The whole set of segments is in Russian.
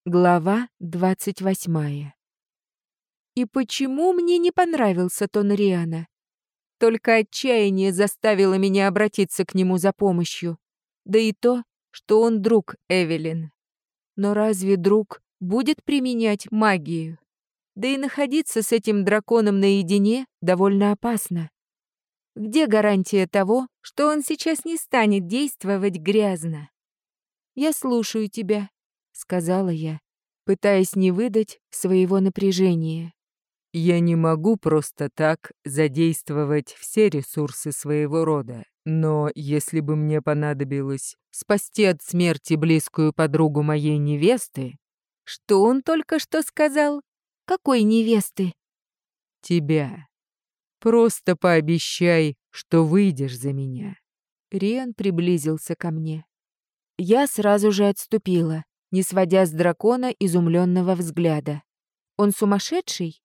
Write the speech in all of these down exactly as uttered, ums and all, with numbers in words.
Глава двадцать восьмая. И почему мне не понравился тон Риана? Только отчаяние заставило меня обратиться к нему за помощью. Да и то, что он друг Эвелин. Но разве друг будет применять магию? Да и находиться с этим драконом наедине довольно опасно. Где гарантия того, что он сейчас не станет действовать грязно? «Я слушаю тебя», — сказала я, пытаясь не выдать своего напряжения. Я не могу просто так задействовать все ресурсы своего рода, но если бы мне понадобилось Спасти от смерти близкую подругу моей невесты? Что он только что сказал? Какой невесты? тебя, просто пообещай, что выйдешь за меня. Риан приблизился ко мне. Я сразу же отступила, не сводя с дракона изумленного взгляда. Он сумасшедший?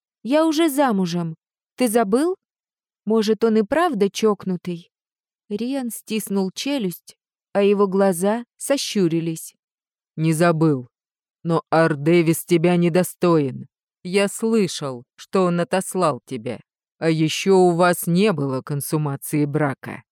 Я уже замужем. Ты забыл? Может, он и правда чокнутый? Риан стиснул челюсть, а его глаза сощурились. Не забыл, но Ар-Дэвис тебя недостоин. Я слышал, что он отослал тебя. А еще у вас не было консумации брака.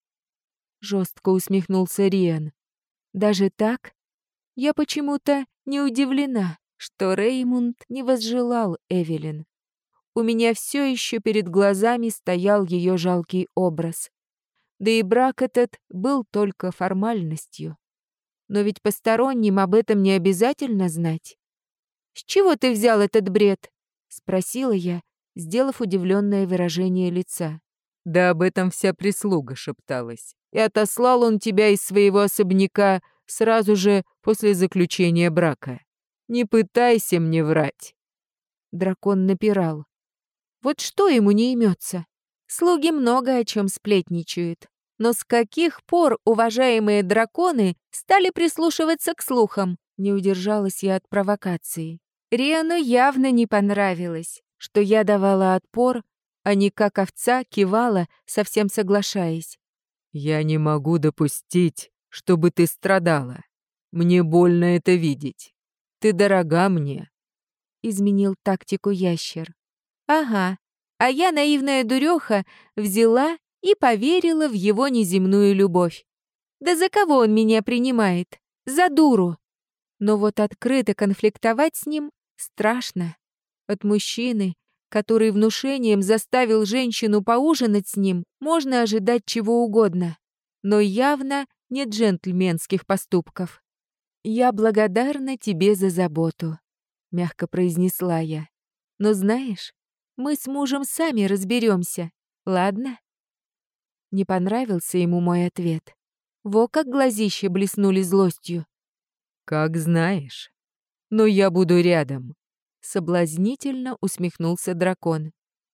Жестко усмехнулся Риан. Даже так? Я почему-то не удивлена, что Реймунд не возжелал Эвелин. У меня все еще перед глазами стоял ее жалкий образ. Да и брак этот был только формальностью. Но ведь посторонним об этом не обязательно знать. «С чего ты взял этот бред?» — спросила я, сделав удивленное выражение лица. Да об этом вся прислуга шепталась. И отослал он тебя из своего особняка сразу же после заключения брака. Не пытайся мне врать. Дракон напирал. Вот что ему не имется? Слуги много о чем сплетничают. Но с каких пор уважаемые драконы стали прислушиваться к слухам? Не удержалась я от провокации. Риану явно не понравилось, что я давала отпор, а не как овца кивала, совсем соглашаясь. Я не могу допустить, чтобы ты страдала. Мне больно это видеть. Ты дорога мне. Изменил тактику ящер. Ага, а я, наивная дуреха, взяла и поверила в его неземную любовь. Да за кого он меня принимает? За дуру. Но вот открыто конфликтовать с ним страшно. От мужчины, который внушением заставил женщину поужинать с ним, можно ожидать чего угодно. Но явно не джентльменских поступков. «Я благодарна тебе за заботу», — мягко произнесла я. «Но знаешь, мы с мужем сами разберемся, ладно?» Не понравился ему мой ответ. Во как глазища блеснули злостью. Как знаешь. Но я буду рядом. Соблазнительно усмехнулся дракон.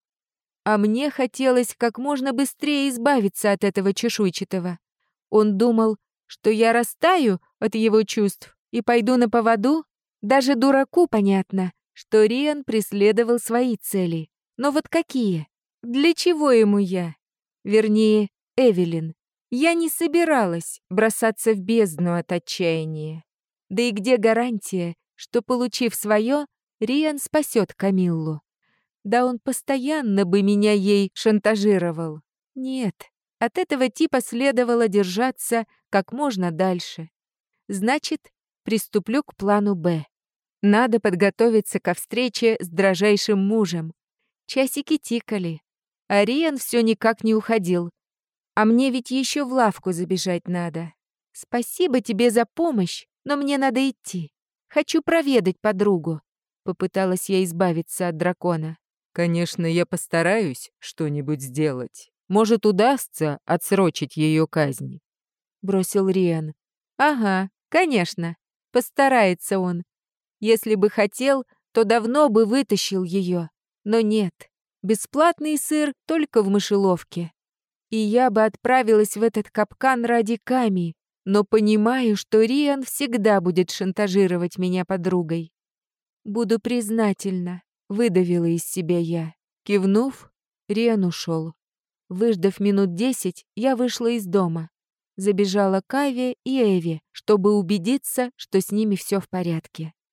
А мне хотелось как можно быстрее избавиться от этого чешуйчатого. Он думал, что я растаю от его чувств и пойду на поводу. Даже дураку понятно, что Риан преследовал свои цели. Но вот какие? Для чего ему я? Вернее, Эвелин. Я не собиралась бросаться в бездну от отчаяния. Да и где гарантия, что, получив свое, Риан спасет Камиллу? Да он постоянно бы меня ей шантажировал. Нет, от этого типа следовало держаться как можно дальше. Значит, приступлю к плану «Б». Надо подготовиться ко встрече с дрожайшим мужем. Часики тикали, а Риан все никак не уходил. А мне ведь еще в лавку забежать надо. Спасибо тебе за помощь, но мне надо идти. Хочу проведать подругу. Попыталась я избавиться от дракона. Конечно, я постараюсь что-нибудь сделать. Может, удастся отсрочить ее казнь. Бросил Риан. Ага, конечно. Постарается он. Если бы хотел, то давно бы вытащил ее. Но нет. Бесплатный сыр только в мышеловке. И я бы отправилась в этот капкан ради Ками, но понимаю, что Риан всегда будет шантажировать меня подругой. Буду признательна, выдавила из себя я. Кивнув, Риан ушел. Выждав минут десять, я вышла из дома. Забежала к Аве и Эве, чтобы убедиться, что с ними все в порядке.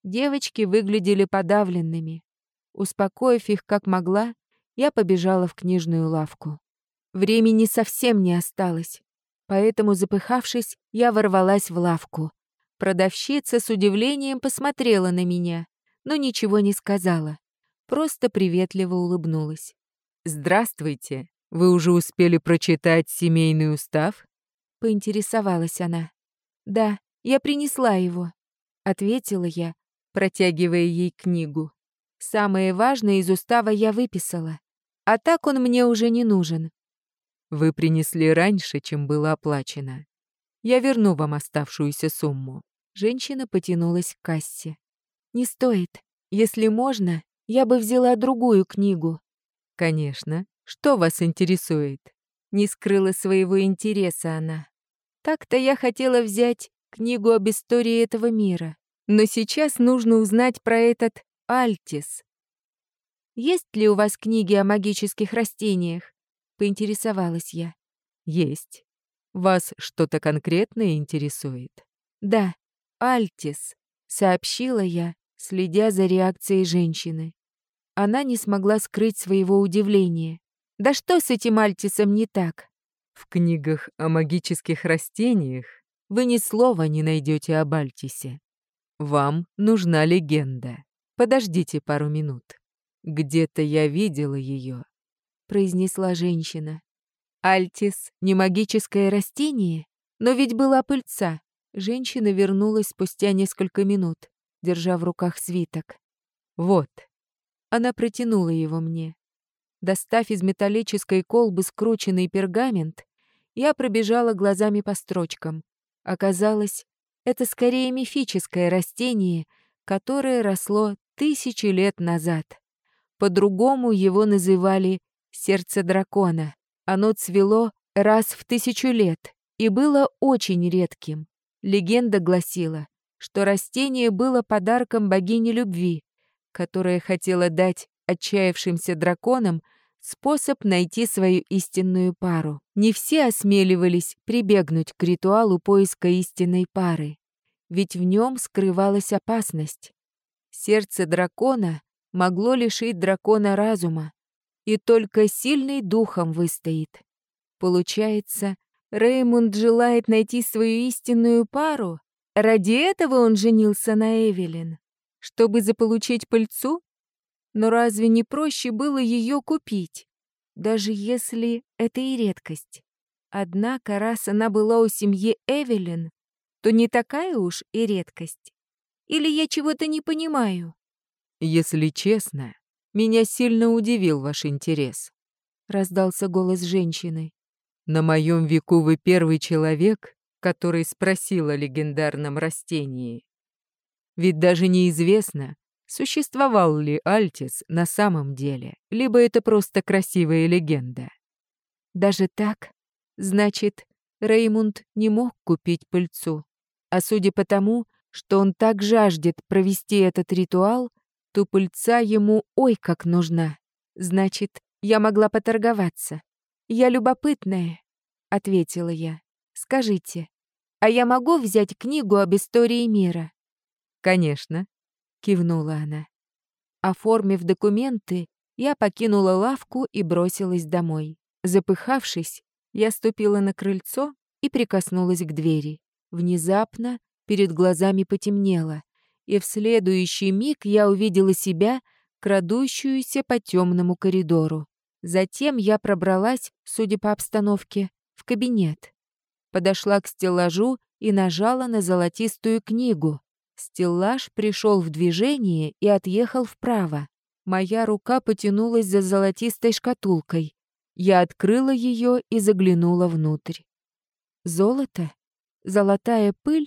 Девочки выглядели подавленными. Успокоив их как могла, я побежала в книжную лавку. Времени совсем не осталось, поэтому, запыхавшись, я ворвалась в лавку. Продавщица с удивлением посмотрела на меня, но ничего не сказала, просто приветливо улыбнулась. «Здравствуйте! Вы уже успели прочитать семейный устав?» — поинтересовалась она. «Да, я принесла его», — ответила я, протягивая ей книгу. «Самое важное из устава я выписала, а так он мне уже не нужен». «Вы принесли раньше, чем было оплачено. Я верну вам оставшуюся сумму». Женщина потянулась к кассе. «Не стоит. Если можно, я бы взяла другую книгу». «Конечно. Что вас интересует?» Не скрыла своего интереса она. «Так-то я хотела взять книгу об истории этого мира, но сейчас нужно узнать про этот Альтис. Есть ли у вас книги о магических растениях?» — поинтересовалась я. «Есть. Вас что-то конкретное интересует?» «Да, Альтис», — сообщила я, следя за реакцией женщины. Она не смогла скрыть своего удивления. «Да что с этим Альтисом не так?» «В книгах о магических растениях вы ни слова не найдете об Альтисе. Вам нужна легенда. Подождите пару минут. Где-то я видела ее», — произнесла женщина. «Альтис — не магическое растение? Но ведь была пыльца». Женщина вернулась спустя несколько минут, держа в руках свиток. «Вот». Она протянула его мне. Достав из металлической колбы скрученный пергамент, я пробежала глазами по строчкам. Оказалось, это скорее мифическое растение, которое росло тысячи лет назад. По-другому его называли «сердце дракона». Оно цвело раз в тысячу лет и было очень редким. Легенда гласила, что растение было подарком богини любви, которая хотела дать отчаявшимся драконам способ найти свою истинную пару. Не все осмеливались прибегнуть к ритуалу поиска истинной пары, ведь в нем скрывалась опасность. Сердце дракона могло лишить дракона разума, и только сильный духом выстоит. Получается, Реймунд желает найти свою истинную пару? Ради этого он женился на Эвелин? Чтобы заполучить пыльцу? Но разве не проще было ее купить, даже если это и редкость? Однако, раз она была у семьи Эвелин, то не такая уж и редкость. Или я чего-то не понимаю? «Если честно, меня сильно удивил ваш интерес», — раздался голос женщины. «На моем веку вы первый человек, который спросил о легендарном растении. Ведь даже неизвестно, существовал ли Альтис на самом деле, либо это просто красивая легенда». Даже так? Значит, Реймунд не мог купить пыльцу. А судя по тому, что он так жаждет провести этот ритуал, то пыльца ему ой как нужна. Значит, я могла поторговаться. «Я любопытная», — ответила я. «Скажите, а я могу взять книгу об истории мира?» «Конечно», — кивнула она. Оформив документы, я покинула лавку и бросилась домой. Запыхавшись, я ступила на крыльцо и прикоснулась к двери. Внезапно перед глазами потемнело, и в следующий миг я увидела себя, крадущуюся по темному коридору. Затем я пробралась, судя по обстановке, в кабинет. Подошла к стеллажу и нажала на золотистую книгу. Стеллаж пришел в движение и отъехал вправо. Моя рука потянулась за золотистой шкатулкой. Я открыла ее и заглянула внутрь. Золото? Золотая пыль?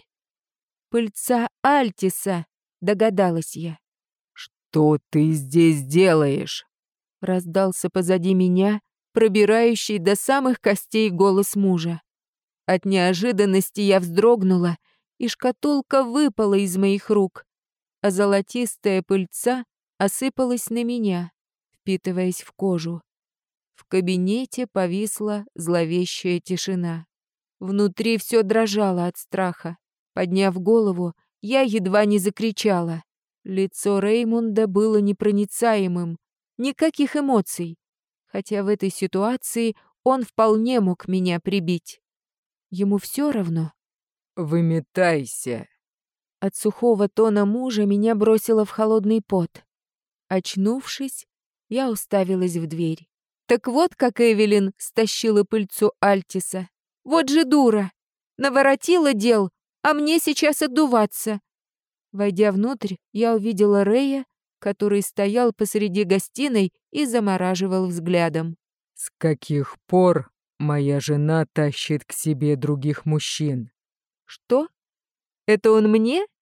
Пыльца Альтиса, догадалась я. «Что ты здесь делаешь?» Раздался позади меня, пробирающий до самых костей голос мужа. От неожиданности я вздрогнула, и шкатулка выпала из моих рук, а золотистая пыльца осыпалась на меня, впитываясь в кожу. В кабинете повисла зловещая тишина. Внутри все дрожало от страха. Подняв голову, я едва не закричала. Лицо Реймунда было непроницаемым, никаких эмоций, хотя в этой ситуации он вполне мог меня прибить. Ему все равно. «Выметайся!» От сухого тона мужа меня бросило в холодный пот. Очнувшись, я уставилась в дверь. Так вот как Эвелин стащила пыльцу Альтиса. Вот же дура! Наворотила дел, а мне сейчас отдуваться. Войдя внутрь, я увидела Рэя, который стоял посреди гостиной и замораживал взглядом. «С каких пор моя жена тащит к себе других мужчин?» «Что? Это он мне?»